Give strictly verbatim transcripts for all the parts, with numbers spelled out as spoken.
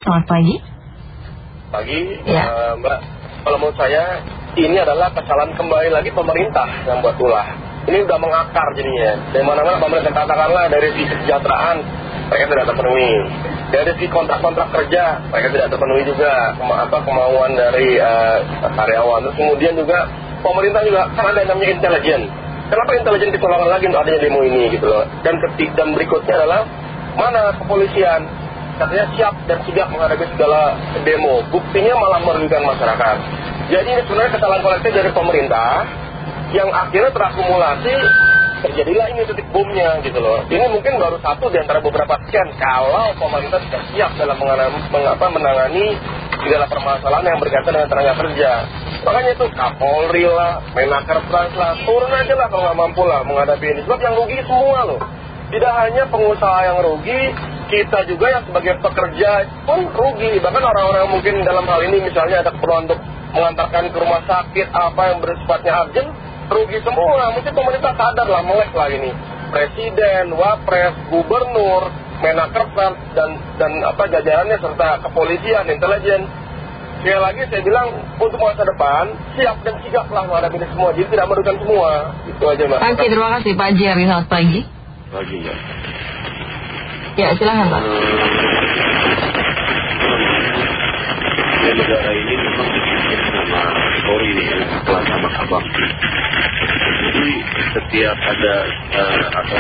selamat pagi. Pagi, ya. uh, Mbak. Kalau menurut saya, ini adalah kesalahan kembali lagi pemerintah yang buat ulah. Ini udah mengakar jadinya. Dari mana-mana pemerintah katakanlah dari sisi kesejahteraan, mereka tidak terpenuhi. Dari sisi kontrak-kontrak kerja, mereka tidak terpenuhi juga Kema apa, kemauan dari uh, karyawan. Terus kemudian juga, pemerintah juga, kan ada yang namanya intelijen. Kenapa intelijen ditolakkan lagi untuk adanya demo ini gitu loh. Dan ketiga dan berikutnya adalah, mana kepolisian? Katanya siap dan sigap menghadapi segala demo. Buktinya malah merugikan masyarakat. Jadi ini sebenarnya kesalahan kolektif dari pemerintah yang akhirnya terakumulasi, terjadilah ini titik boomnya gitu loh. Ini mungkin baru satu di antara beberapa sekian kalau pemerintah tidak siap dalam mengapa, menangani segala permasalahan yang berkaitan dengan tenaga kerja. Makanya itu Kapolri lah, Menaker Trans lah, turun aja lah kalau nggak mampu lah menghadapi ini. Sebab yang rugi semua loh. Tidak hanya pengusaha yang rugi, kita juga yang sebagai pekerja pun rugi. Bahkan orang-orang mungkin dalam hal ini misalnya ada keperluan untuk mengantarkan ke rumah sakit apa yang bersifatnya urgent, rugi semua. Mungkin pemerintah sadar lah, melek lah ini. Presiden, Wapres, Gubernur, Menaker dan dan apa jajarannya serta kepolisian, intelijen. Sekali lagi saya bilang untuk masa depan siap dan sigap lah menghadapi ini semua. Jadi tidak merugikan semua. Itu aja Mbak. Oke, terima kasih Pak Jerry. Selamat pagi. Pagi ya. Ya, silakan Pak. Ya, negara ini memang dipimpin sama Polri nih ya, setelah sama abang. Jadi setiap ada uh, apa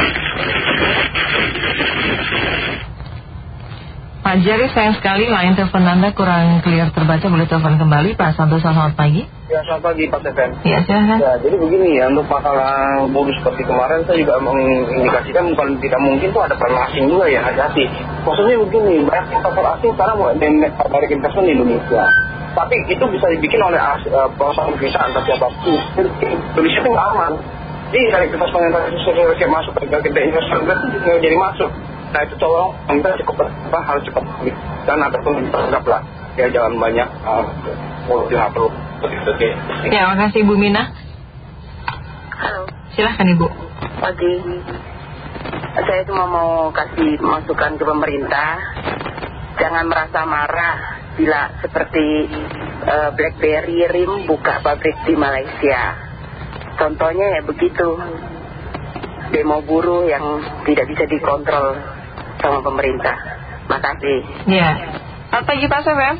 Pak Jerry, sayang sekali lain telepon Anda kurang clear terbaca. Boleh telepon kembali Pak Santosa. Selamat pagi. Ya, selamat pagi Pak Seven. Ya, silakan. Ya, jadi begini ya, untuk masalah buruh seperti kemarin saya juga mengindikasikan bukan tidak mungkin tuh ada peran asing juga ya, hati-hati. Maksudnya begini, banyak investor asing sekarang mau direct investment di Indonesia. Tapi itu bisa dibikin oleh uh, perusahaan perusahaan atau siapapun. Indonesia itu nggak aman. Jadi direct investment yang tadi saya masuk ke investor itu nggak jadi masuk. Nah itu tolong kita cukup apa, harus cukup dan ataupun terhadap lah. Ya jangan banyak multi uh, perlu. Ya, makasih Ibu Mina. Halo. Silahkan Ibu. Pagi. Saya cuma mau kasih masukan ke pemerintah. Jangan merasa marah bila seperti uh, BlackBerry Rim buka pabrik di Malaysia. Contohnya ya begitu. Demo buruh yang tidak bisa dikontrol sama pemerintah. Makasih. Ya. Selamat pagi Pak Sefem.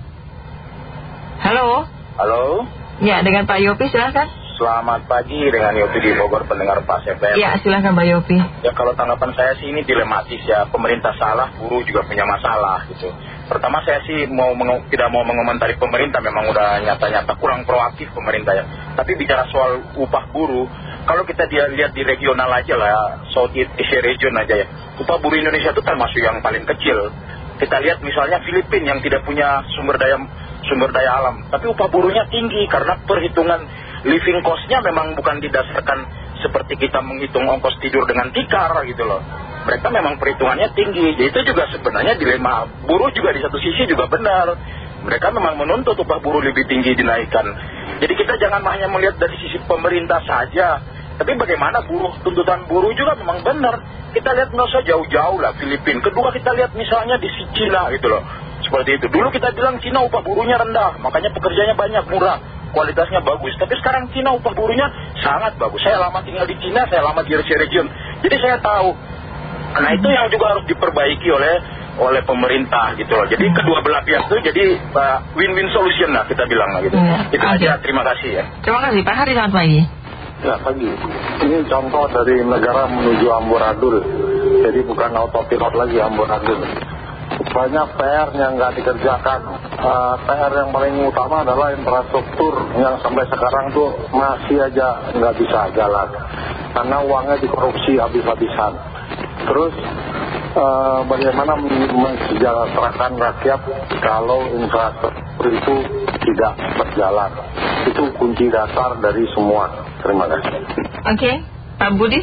Halo. Halo. Ya, dengan Pak Yopi silahkan. Selamat pagi dengan Yopi di Bogor, pendengar Pak Seven. Ya, silahkan Pak Yopi. Ya, kalau tanggapan saya sih ini dilematis ya. Pemerintah salah, buruh juga punya masalah gitu. Pertama saya sih mau tidak mau mengomentari pemerintah, memang udah nyata-nyata kurang proaktif pemerintah ya. Tapi bicara soal upah buruh, kalau kita dia lihat di regional aja lah, Southeast Asia region aja ya, upah buruh Indonesia itu termasuk yang paling kecil. Kita lihat misalnya Filipina yang tidak punya sumber daya sumber daya alam, tapi upah buruhnya tinggi karena perhitungan living cost-nya memang bukan didasarkan seperti kita menghitung ongkos tidur dengan tikar gitu loh. Mereka memang perhitungannya tinggi. Jadi itu juga sebenarnya dilema buruh juga di satu sisi juga benar. Mereka memang menuntut upah buruh lebih tinggi dinaikkan. Jadi kita jangan hanya melihat dari sisi pemerintah saja, tapi bagaimana buruh, tuntutan buruh juga memang benar. Kita lihat nggak usah jauh-jauh lah Filipina. Kedua kita lihat misalnya di Cina gitu loh. Seperti itu. Dulu kita bilang Cina upah buruhnya rendah, makanya pekerjanya banyak, murah, kualitasnya bagus. Tapi sekarang Cina upah buruhnya sangat bagus. Saya lama tinggal di Cina, saya lama di Asia region. Jadi saya tahu. Nah itu yang juga harus diperbaiki oleh oleh pemerintah gitu loh. Jadi kedua belah pihak itu jadi uh, win-win solution lah kita bilang lah gitu. Ya, itu okay. aja. Terima kasih ya. Terima kasih Pak Hari. Selamat pagi. Ya pagi. Ini contoh dari negara menuju amburadul. Jadi bukan autopilot lagi amburadul. Banyak P R yang nggak dikerjakan. uh, P R yang paling utama adalah infrastruktur yang sampai sekarang tuh masih aja nggak bisa jalan karena uangnya dikorupsi habis-habisan. Terus uh, bagaimana mensejahterakan rakyat kalau infrastruktur itu tidak berjalan? Itu kunci dasar dari semua. Terima kasih. Oke, okay. Pak Budi.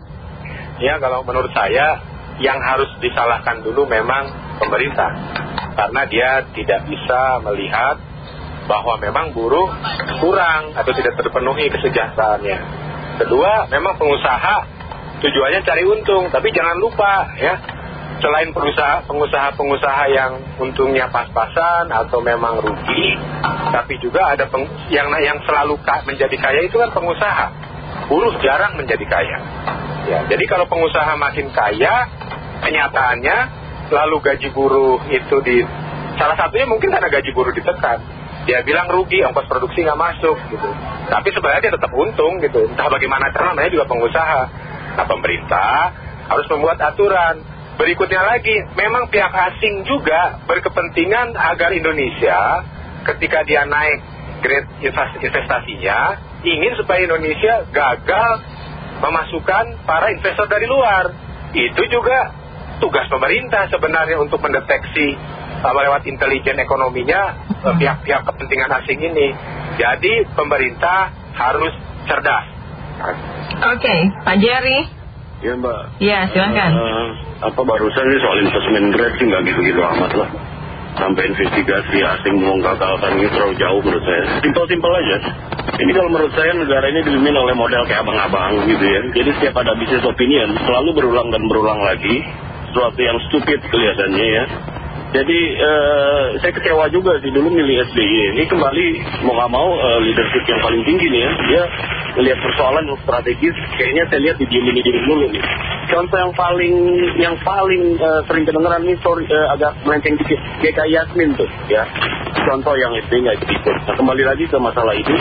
Ya, kalau menurut saya yang harus disalahkan dulu memang pemerintah, karena dia tidak bisa melihat bahwa memang buruh kurang atau tidak terpenuhi kesejahteraannya. Kedua, memang pengusaha tujuannya cari untung, tapi jangan lupa ya, selain perusahaan pengusaha-pengusaha yang untungnya pas-pasan atau memang rugi, tapi juga ada peng, yang yang selalu menjadi kaya itu kan pengusaha. Buruh jarang menjadi kaya. Ya, jadi kalau pengusaha makin kaya, kenyataannya lalu gaji buruh itu di salah satunya mungkin karena gaji buruh ditekan. Dia bilang rugi, ongkos produksi nggak masuk gitu. Tapi sebenarnya dia tetap untung gitu. Entah bagaimana cara, namanya juga pengusaha. Nah, pemerintah harus membuat aturan. Berikutnya lagi, memang pihak asing juga berkepentingan agar Indonesia ketika dia naik grade investasinya, ingin supaya Indonesia gagal memasukkan para investor dari luar. Itu juga tugas pemerintah sebenarnya untuk mendeteksi uh, lewat intelijen ekonominya pihak-pihak uh, kepentingan asing ini. Jadi pemerintah harus cerdas. Oke, okay, Pak Jerry. Ya Mbak. Ya, silakan. Uh, apa barusan sih soal investment grade sih nggak gitu-gitu amat lah. Sampai investigasi asing menggagalkan ini terlalu jauh menurut saya. Simpel-simpel aja. Ini kalau menurut saya negara ini dipimpin oleh model kayak abang-abang gitu ya. Jadi setiap ada business opinion selalu berulang dan berulang lagi. Sesuatu yang stupid kelihatannya ya. Jadi uh, saya kecewa juga sih dulu milih S B Y. Ini kembali mau gak mau uh, leadership yang paling tinggi nih ya. Dia melihat persoalan yang strategis. Kayaknya saya lihat di diem ini dulu nih. Contoh yang paling yang paling uh, sering kedengeran nih sorry, uh, agak melenceng dikit. G K Yasmin tuh ya. Contoh yang S B Y nggak ikut. Nah kembali lagi ke masalah itu.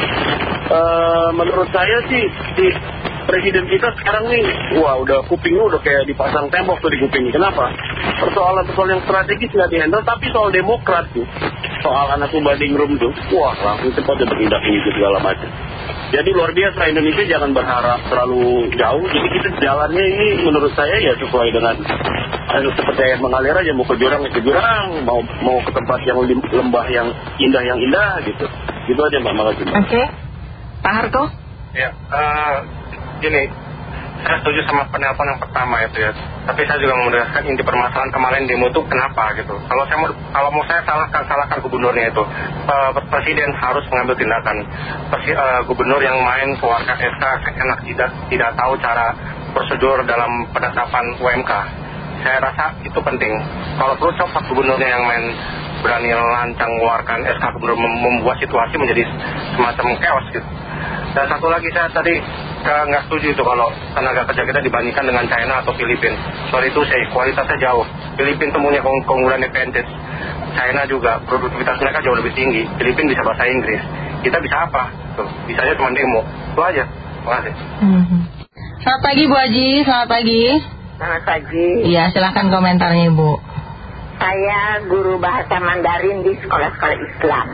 Uh, menurut saya sih di presiden kita sekarang nih, wah udah kupingnya udah kayak dipasang tembok tuh di kuping. Kenapa? Persoalan-persoalan yang strategis nggak dihandle, tapi soal demokrat tuh, soal anak banding room tuh, wah langsung cepat udah bertindak ini segala macam. Jadi luar biasa, Indonesia jangan berharap terlalu jauh. Jadi kita jalannya ini menurut saya ya sesuai dengan seperti air mengalir aja, mau ke jurang ya ke jurang, mau mau ke tempat yang lembah yang indah yang indah gitu. Gitu aja Mbak, makasih. Oke, okay. Pak Harto. Ya. Uh... Gini, saya setuju sama penelpon yang pertama itu ya. Tapi saya juga menegaskan inti permasalahan kemarin demo itu kenapa gitu. Kalau saya mau, kalau mau saya salahkan, salahkan gubernurnya itu. Uh, Presiden harus mengambil tindakan. Persi, uh, gubernur yang main keluarkan S K enak tidak tidak tahu cara prosedur dalam penetapan U M K. Saya rasa itu penting. Kalau perlu copot gubernurnya yang main berani lancang mengeluarkan S K gubernur, membuat situasi menjadi semacam chaos gitu. Dan satu lagi saya tadi nggak setuju itu kalau tenaga kerja kita dibandingkan dengan China atau Filipina. Soal itu saya kualitasnya jauh. Filipina temunya keunggulan advantage. China juga produktivitas mereka jauh lebih tinggi. Filipina bisa bahasa Inggris. Kita bisa apa? Tuh, bisanya cuma demo. Itu aja. Terima kasih. Mm-hmm. Selamat pagi Bu Haji. Selamat pagi. Selamat pagi. Iya, silahkan komentarnya Ibu. Saya guru bahasa Mandarin di sekolah-sekolah Islam.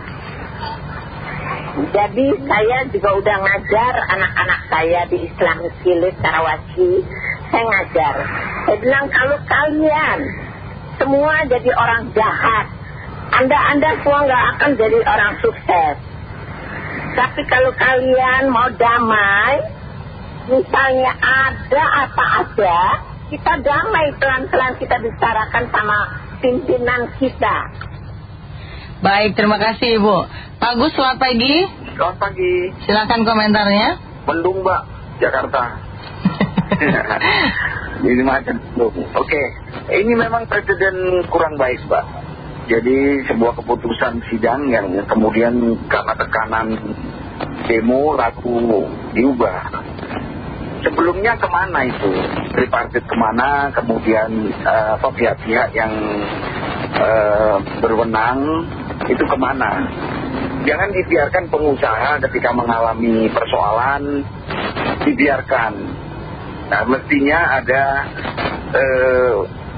Jadi saya juga udah ngajar anak-anak saya di Islam Silit, Karawaci. Saya ngajar. Saya bilang kalau kalian semua jadi orang jahat, Anda-anda semua nggak akan jadi orang sukses. Tapi kalau kalian mau damai, misalnya ada apa aja, kita damai pelan-pelan, kita bicarakan sama pimpinan kita. Baik, terima kasih Ibu. Pak Gus, selamat pagi. Selamat pagi. Silakan komentarnya. Mendung Mbak, Jakarta. Ini macam Oke, okay. Ini memang presiden kurang baik Mbak. Jadi sebuah keputusan sidang yang kemudian karena tekanan demo laku diubah. Sebelumnya kemana itu? Tripartit kemana? Kemudian uh, apa pihak-pihak yang uh, berwenang itu kemana? Jangan dibiarkan pengusaha ketika mengalami persoalan dibiarkan. Nah, mestinya ada eh,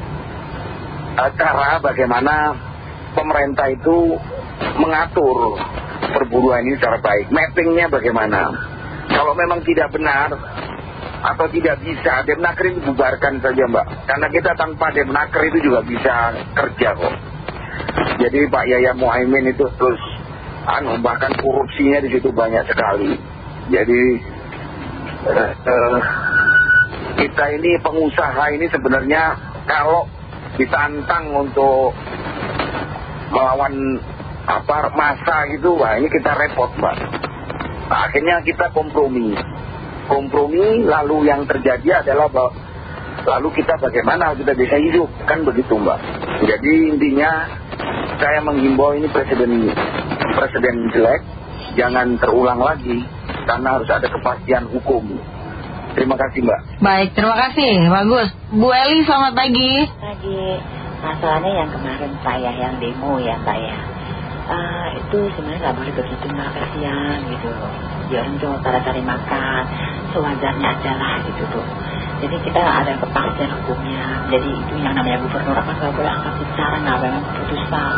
cara bagaimana pemerintah itu mengatur perburuan ini secara baik. Mappingnya bagaimana? Kalau memang tidak benar atau tidak bisa, Demnaker itu bubarkan saja Mbak. Karena kita tanpa Demnaker itu juga bisa kerja kok. Jadi Pak Yahya Muhaimin itu terus anu, bahkan korupsinya di situ banyak sekali. Jadi eh, eh, kita ini pengusaha ini sebenarnya kalau ditantang untuk melawan apa massa gitu, wah ini kita repot Mbak. Nah, akhirnya kita kompromi, kompromi lalu yang terjadi adalah bahwa lalu kita bagaimana kita bisa hidup, kan begitu Mbak. Jadi intinya saya menghimbau ini presiden presiden jelek jangan terulang lagi karena harus ada kepastian hukum. Terima kasih Mbak. Baik, terima kasih, bagus. Bu Eli, selamat pagi. Pagi. Masalahnya yang kemarin saya yang demo ya Mbak ya, uh, itu sebenarnya nggak boleh begitu Mbak, kasihan gitu. Ya orang cuma pada cari makan, sewajarnya aja lah gitu tuh. Jadi kita nggak ada kepastian hukumnya. Jadi itu yang namanya gubernur apa nggak boleh angkat bicara, nggak boleh keputusan.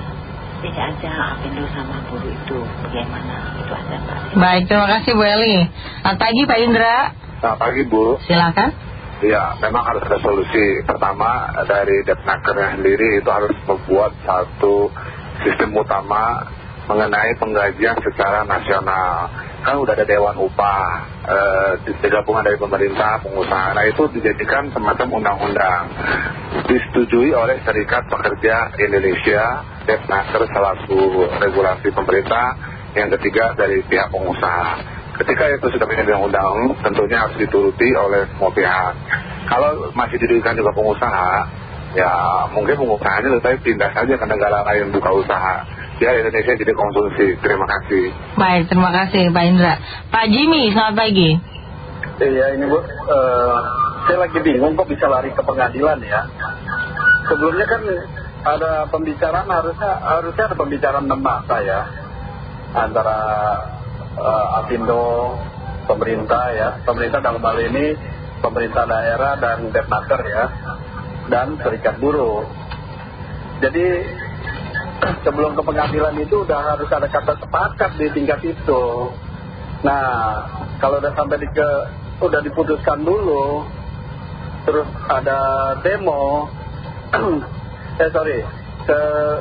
Ini aja Apindo sama buruh itu bagaimana, itu aja Mbak. Baik, terima kasih Bu Eli. Selamat pagi Pak Indra. Selamat pagi Bu. Silakan. Ya, memang harus ada solusi. Pertama, dari Depnakernya sendiri itu harus membuat satu sistem utama mengenai penggajian secara nasional. Kan udah ada Dewan Upah, eh, gabungan dari pemerintah, pengusaha. Nah itu dijadikan semacam undang-undang. Disetujui oleh Serikat Pekerja Indonesia, Depnaker selaku regulasi pemerintah, yang ketiga dari pihak pengusaha. Ketika itu sudah menjadi undang-undang, tentunya harus dituruti oleh semua pihak. Kalau masih didirikan juga pengusaha, ya mungkin pengusahanya lebih pindah saja ke negara lain buka usaha. Ya Indonesia jadi konsumsi. Terima kasih. Baik, terima kasih Pak Indra. Pak Jimmy, selamat pagi. Iya ini Bu, uh, saya lagi bingung kok bisa lari ke pengadilan ya. Sebelumnya kan ada pembicaraan, harusnya harusnya ada pembicaraan enam masa ya antara uh, Apindo, pemerintah ya, pemerintah dalam hal ini pemerintah daerah dan Depnaker ya, dan serikat buruh. Jadi sebelum ke pengadilan itu udah harus ada kata sepakat di tingkat itu. Nah kalau udah sampai di ke, udah diputuskan dulu, terus ada demo, eh sorry, se,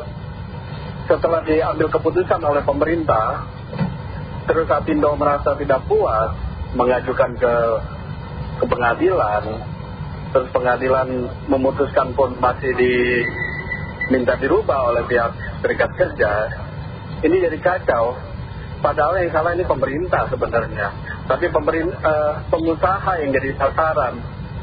setelah diambil keputusan oleh pemerintah, terus Apindo merasa tidak puas, mengajukan ke ke pengadilan, terus pengadilan memutuskan pun masih diminta dirubah oleh pihak serikat kerja. Ini jadi kacau. Padahal yang salah ini pemerintah sebenarnya, tapi pemerintah, uh, pengusaha yang jadi sasaran.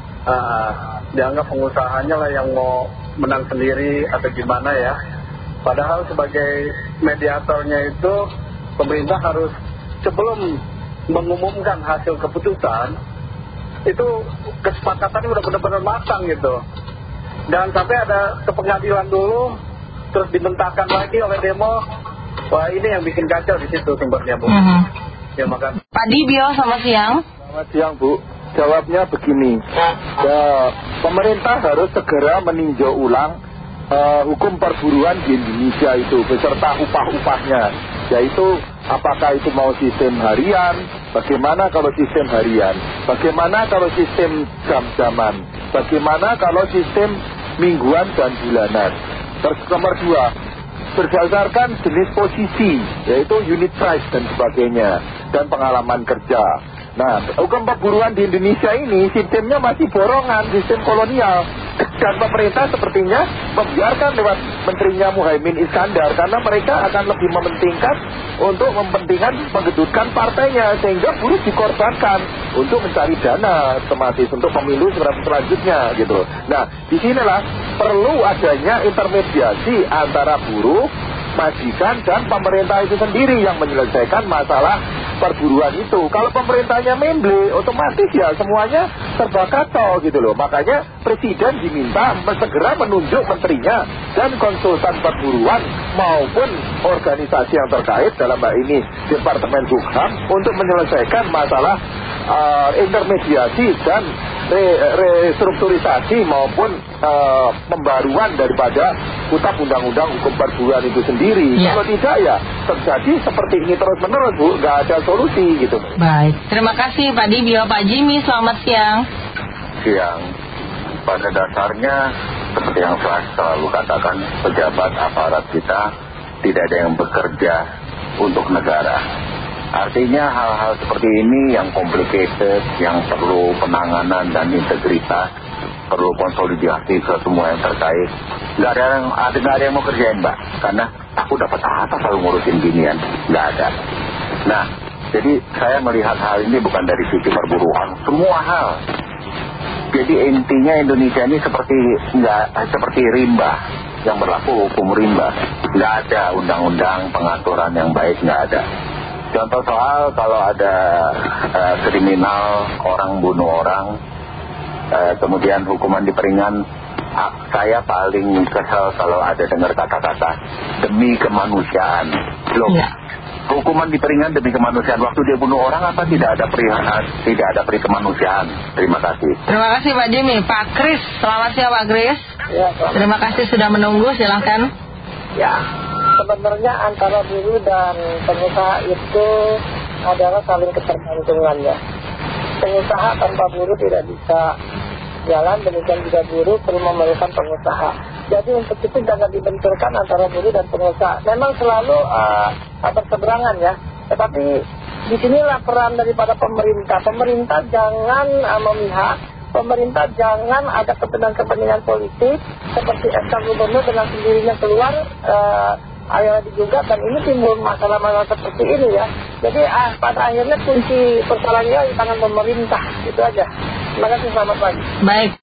uh, Dianggap pengusahanya lah yang mau menang sendiri atau gimana ya. Padahal sebagai mediatornya itu pemerintah harus sebelum mengumumkan hasil keputusan itu kesepakatannya udah benar-benar matang gitu. Dan sampai ada ke pengadilan dulu, terus dimentahkan lagi oleh demo. Wah ini yang bikin kacau di situ sumbernya Bu. Mm-hmm. Ya makan. Pak Dibio, selamat siang. Selamat siang Bu. Jawabnya begini, ya, pemerintah harus segera meninjau ulang uh, hukum perburuan di Indonesia itu beserta upah-upahnya, yaitu apakah itu mau sistem harian, bagaimana kalau sistem harian, bagaimana kalau sistem jam-jaman, bagaimana kalau sistem mingguan dan bulanan. Terus nomor dua, berdasarkan jenis posisi, yaitu unit price dan sebagainya, dan pengalaman kerja. Nah, hukum perburuan di Indonesia ini sistemnya masih borongan, sistem kolonial. Dan pemerintah sepertinya membiarkan lewat menterinya Muhaimin Iskandar, karena mereka akan lebih mementingkan untuk mementingkan menggedutkan partainya, sehingga buruh dikorbankan untuk mencari dana otomatis untuk pemilu selanjutnya gitu. Nah, disinilah perlu adanya intermediasi antara buruh, majikan dan pemerintah itu sendiri yang menyelesaikan masalah perburuan itu. Kalau pemerintahnya memble, otomatis ya semuanya serba kacau gitu loh. Makanya presiden diminta segera menunjuk menterinya dan konsultan perburuan maupun organisasi yang terkait, dalam hal ini Departemen Hukum, untuk menyelesaikan masalah uh, intermediasi dan re restrukturisasi maupun uh, pembaruan daripada kitab undang-undang hukum perburuan itu sendiri. Ya. Kalau tidak ya terjadi seperti ini terus-menerus Bu, nggak ada solusi gitu. Baik, terima kasih Pak Dibio. Pak Jimmy, selamat siang. Siang. Pada dasarnya seperti yang saya selalu katakan, pejabat aparat kita tidak ada yang bekerja untuk negara. Artinya hal-hal seperti ini yang complicated, yang perlu penanganan dan integritas, perlu konsolidasi ke semua yang terkait. Nggak ada yang, ada, nggak ada yang mau kerjain Mbak, karena aku dapat apa kalau ngurusin ginian, nggak ada. Nah, jadi saya melihat hal ini bukan dari sisi perburuan, semua hal. Jadi intinya Indonesia ini seperti nggak seperti rimba, yang berlaku hukum rimba. Nggak ada undang-undang pengaturan yang baik, nggak ada. Contoh soal kalau ada uh, kriminal, orang bunuh orang, uh, kemudian hukuman diperingan, uh, saya paling kesel kalau ada dengar kata-kata demi kemanusiaan. Loh, ya. Hukuman diperingan demi kemanusiaan. Waktu dia bunuh orang apa tidak ada peri, tidak ada peri kemanusiaan. Terima kasih. Terima kasih Pak Jimmy. Pak Kris, selamat siang Pak Kris. Ya, terima kasih sudah menunggu, silahkan. Ya, sebenarnya antara buruh dan pengusaha itu adalah saling ketergantungan ya. Pengusaha tanpa buruh tidak bisa jalan, demikian juga buruh perlu memerlukan pengusaha. Jadi untuk itu jangan dibenturkan antara buruh dan pengusaha. Memang selalu uh, berseberangan ya. Tetapi disinilah peran daripada pemerintah. Pemerintah jangan uh, memihak. Pemerintah jangan ada kepentingan-kepentingan politik seperti S K Gubernur dengan sendirinya keluar uh, ayo digugat, dan ini timbul masalah-masalah seperti ini ya. Jadi ah, pada akhirnya kunci persoalannya di tangan pemerintah. Itu aja. Terima kasih, selamat pagi. Baik.